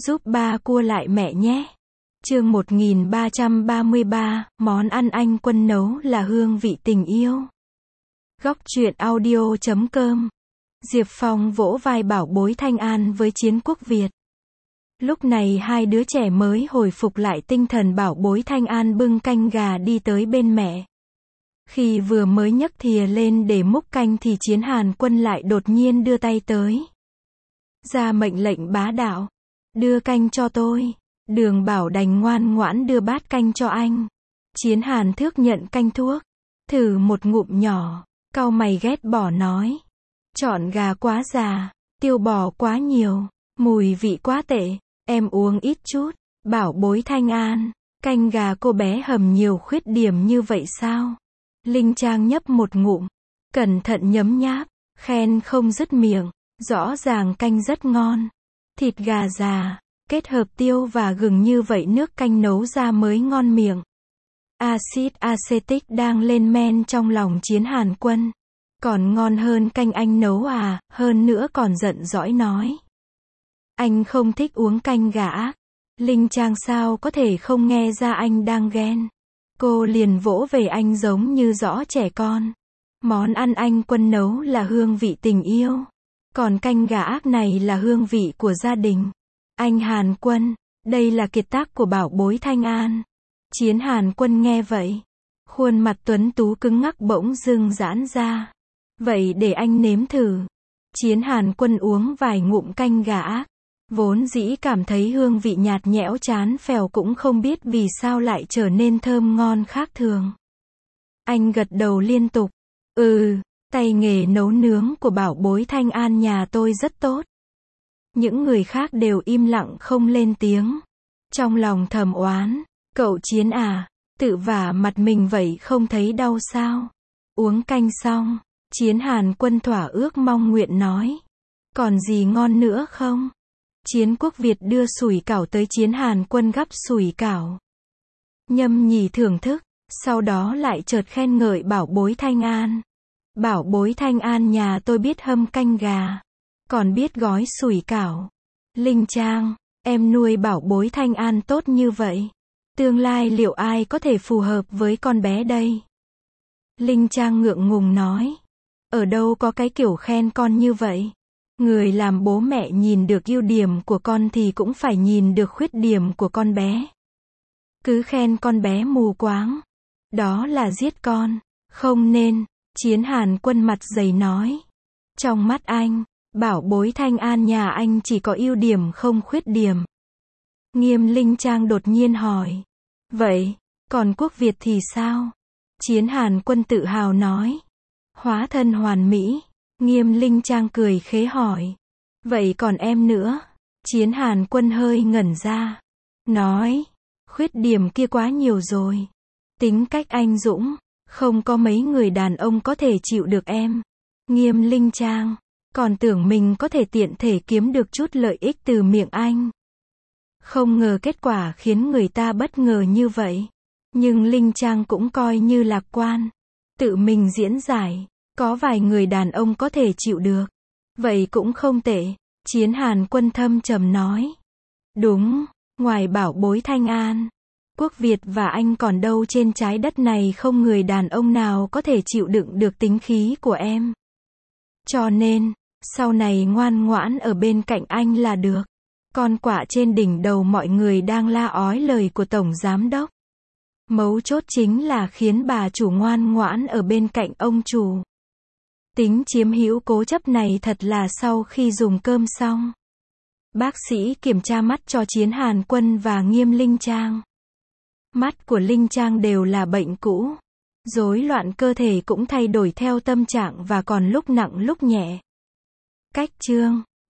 Giúp ba cua lại mẹ nhé. Chương 1333, món ăn anh Quân nấu là hương vị tình yêu. Góc truyện audio.com. Diệp Phong vỗ vai bảo bối Thanh An với Chiến Quốc Việt. Lúc này hai đứa trẻ mới hồi phục lại tinh thần, bảo bối Thanh An bưng canh gà đi tới bên mẹ. Khi vừa mới nhấc thìa lên để múc canh thì Chiến Hàn Quân lại đột nhiên đưa tay tới. Ra mệnh lệnh bá đạo. Đưa canh cho tôi. Đường Bảo đành ngoan ngoãn đưa bát canh cho anh. Chiến Hàn Thước nhận canh thuốc. Thử một ngụm nhỏ. Cau mày ghét bỏ nói. Chọn gà quá già. Tiêu bò quá nhiều. Mùi vị quá tệ. Em uống ít chút. Bảo bối Thanh An. Canh gà cô bé hầm nhiều khuyết điểm như vậy sao? Linh Trang nhấp một ngụm. Cẩn thận nhấm nháp. Khen không dứt miệng. Rõ ràng canh rất ngon. Thịt gà già, kết hợp tiêu và gừng như vậy nước canh nấu ra mới ngon miệng. Axit acetic đang lên men trong lòng Chiến Hàn Quân. Còn ngon hơn canh anh nấu à, hơn nữa còn giận dỗi nói. Anh không thích uống canh gà ác. Linh Trang sao có thể không nghe ra anh đang ghen. Cô liền vỗ về anh giống như rõ trẻ con. Món ăn anh Quân nấu là hương vị tình yêu. Còn canh gà ác này là hương vị của gia đình. Anh Hàn Quân, đây là kiệt tác của bảo bối Thanh An. Chiến Hàn Quân nghe vậy. Khuôn mặt tuấn tú cứng ngắc bỗng dưng giãn ra. Vậy để anh nếm thử. Chiến Hàn Quân uống vài ngụm canh gà ác. Vốn dĩ cảm thấy hương vị nhạt nhẽo chán phèo, cũng không biết vì sao lại trở nên thơm ngon khác thường. Anh gật đầu liên tục. Tay nghề nấu nướng của bảo bối Thanh An nhà tôi rất tốt. Những người khác đều im lặng không lên tiếng. Trong lòng thầm oán. Cậu Chiến à, tự vả mặt mình vậy không thấy đau sao? Uống canh xong, Chiến Hàn Quân thỏa ước mong nguyện nói. Còn gì ngon nữa không? Chiến Quốc Việt đưa sủi cảo tới, Chiến Hàn Quân gắp sủi cảo. Nhâm nhì thưởng thức, sau đó lại chợt khen ngợi bảo bối Thanh An. Bảo bối Thanh An nhà tôi biết hâm canh gà. Còn biết gói sủi cảo. Linh Trang, em nuôi bảo bối Thanh An tốt như vậy. Tương lai liệu ai có thể phù hợp với con bé đây? Linh Trang ngượng ngùng nói. Ở đâu có cái kiểu khen con như vậy? Người làm bố mẹ nhìn được ưu điểm của con thì cũng phải nhìn được khuyết điểm của con bé. Cứ khen con bé mù quáng. Đó là giết con. Không nên. Chiến Hàn Quân mặt dày nói. Trong mắt anh, bảo bối Thanh An nhà anh chỉ có ưu điểm không khuyết điểm. Nghiêm Linh Trang đột nhiên hỏi. Vậy, còn Quốc Việt thì sao? Chiến Hàn Quân tự hào nói. Hóa thân hoàn mỹ. Nghiêm Linh Trang cười khế hỏi. Vậy còn em nữa? Chiến Hàn Quân hơi ngẩn ra. Nói. Khuyết điểm kia quá nhiều rồi. Tính cách anh dũng. Không có mấy người đàn ông có thể chịu được em. Nghiêm Linh Trang. Còn tưởng mình có thể tiện thể kiếm được chút lợi ích từ miệng anh. Không ngờ kết quả khiến người ta bất ngờ như vậy. Nhưng Linh Trang cũng coi như lạc quan. Tự mình diễn giải. Có vài người đàn ông có thể chịu được. Vậy cũng không tệ. Chiến Hàn Quân thâm trầm nói. Đúng. Ngoài bảo bối Thanh An, Quốc Việt và anh còn đâu trên trái đất này không người đàn ông nào có thể chịu đựng được tính khí của em. Cho nên, sau này ngoan ngoãn ở bên cạnh anh là được. Con quạ trên đỉnh đầu mọi người đang la ói lời của Tổng Giám Đốc. Mấu chốt chính là khiến bà chủ ngoan ngoãn ở bên cạnh ông chủ. Tính chiếm hữu cố chấp này thật là sau khi dùng cơm xong. Bác sĩ kiểm tra mắt cho Chiến Hàn Quân và Nghiêm Linh Trang. Mắt của Linh Trang đều là bệnh cũ. Rối loạn cơ thể cũng thay đổi theo tâm trạng và còn lúc nặng lúc nhẹ. Cách chương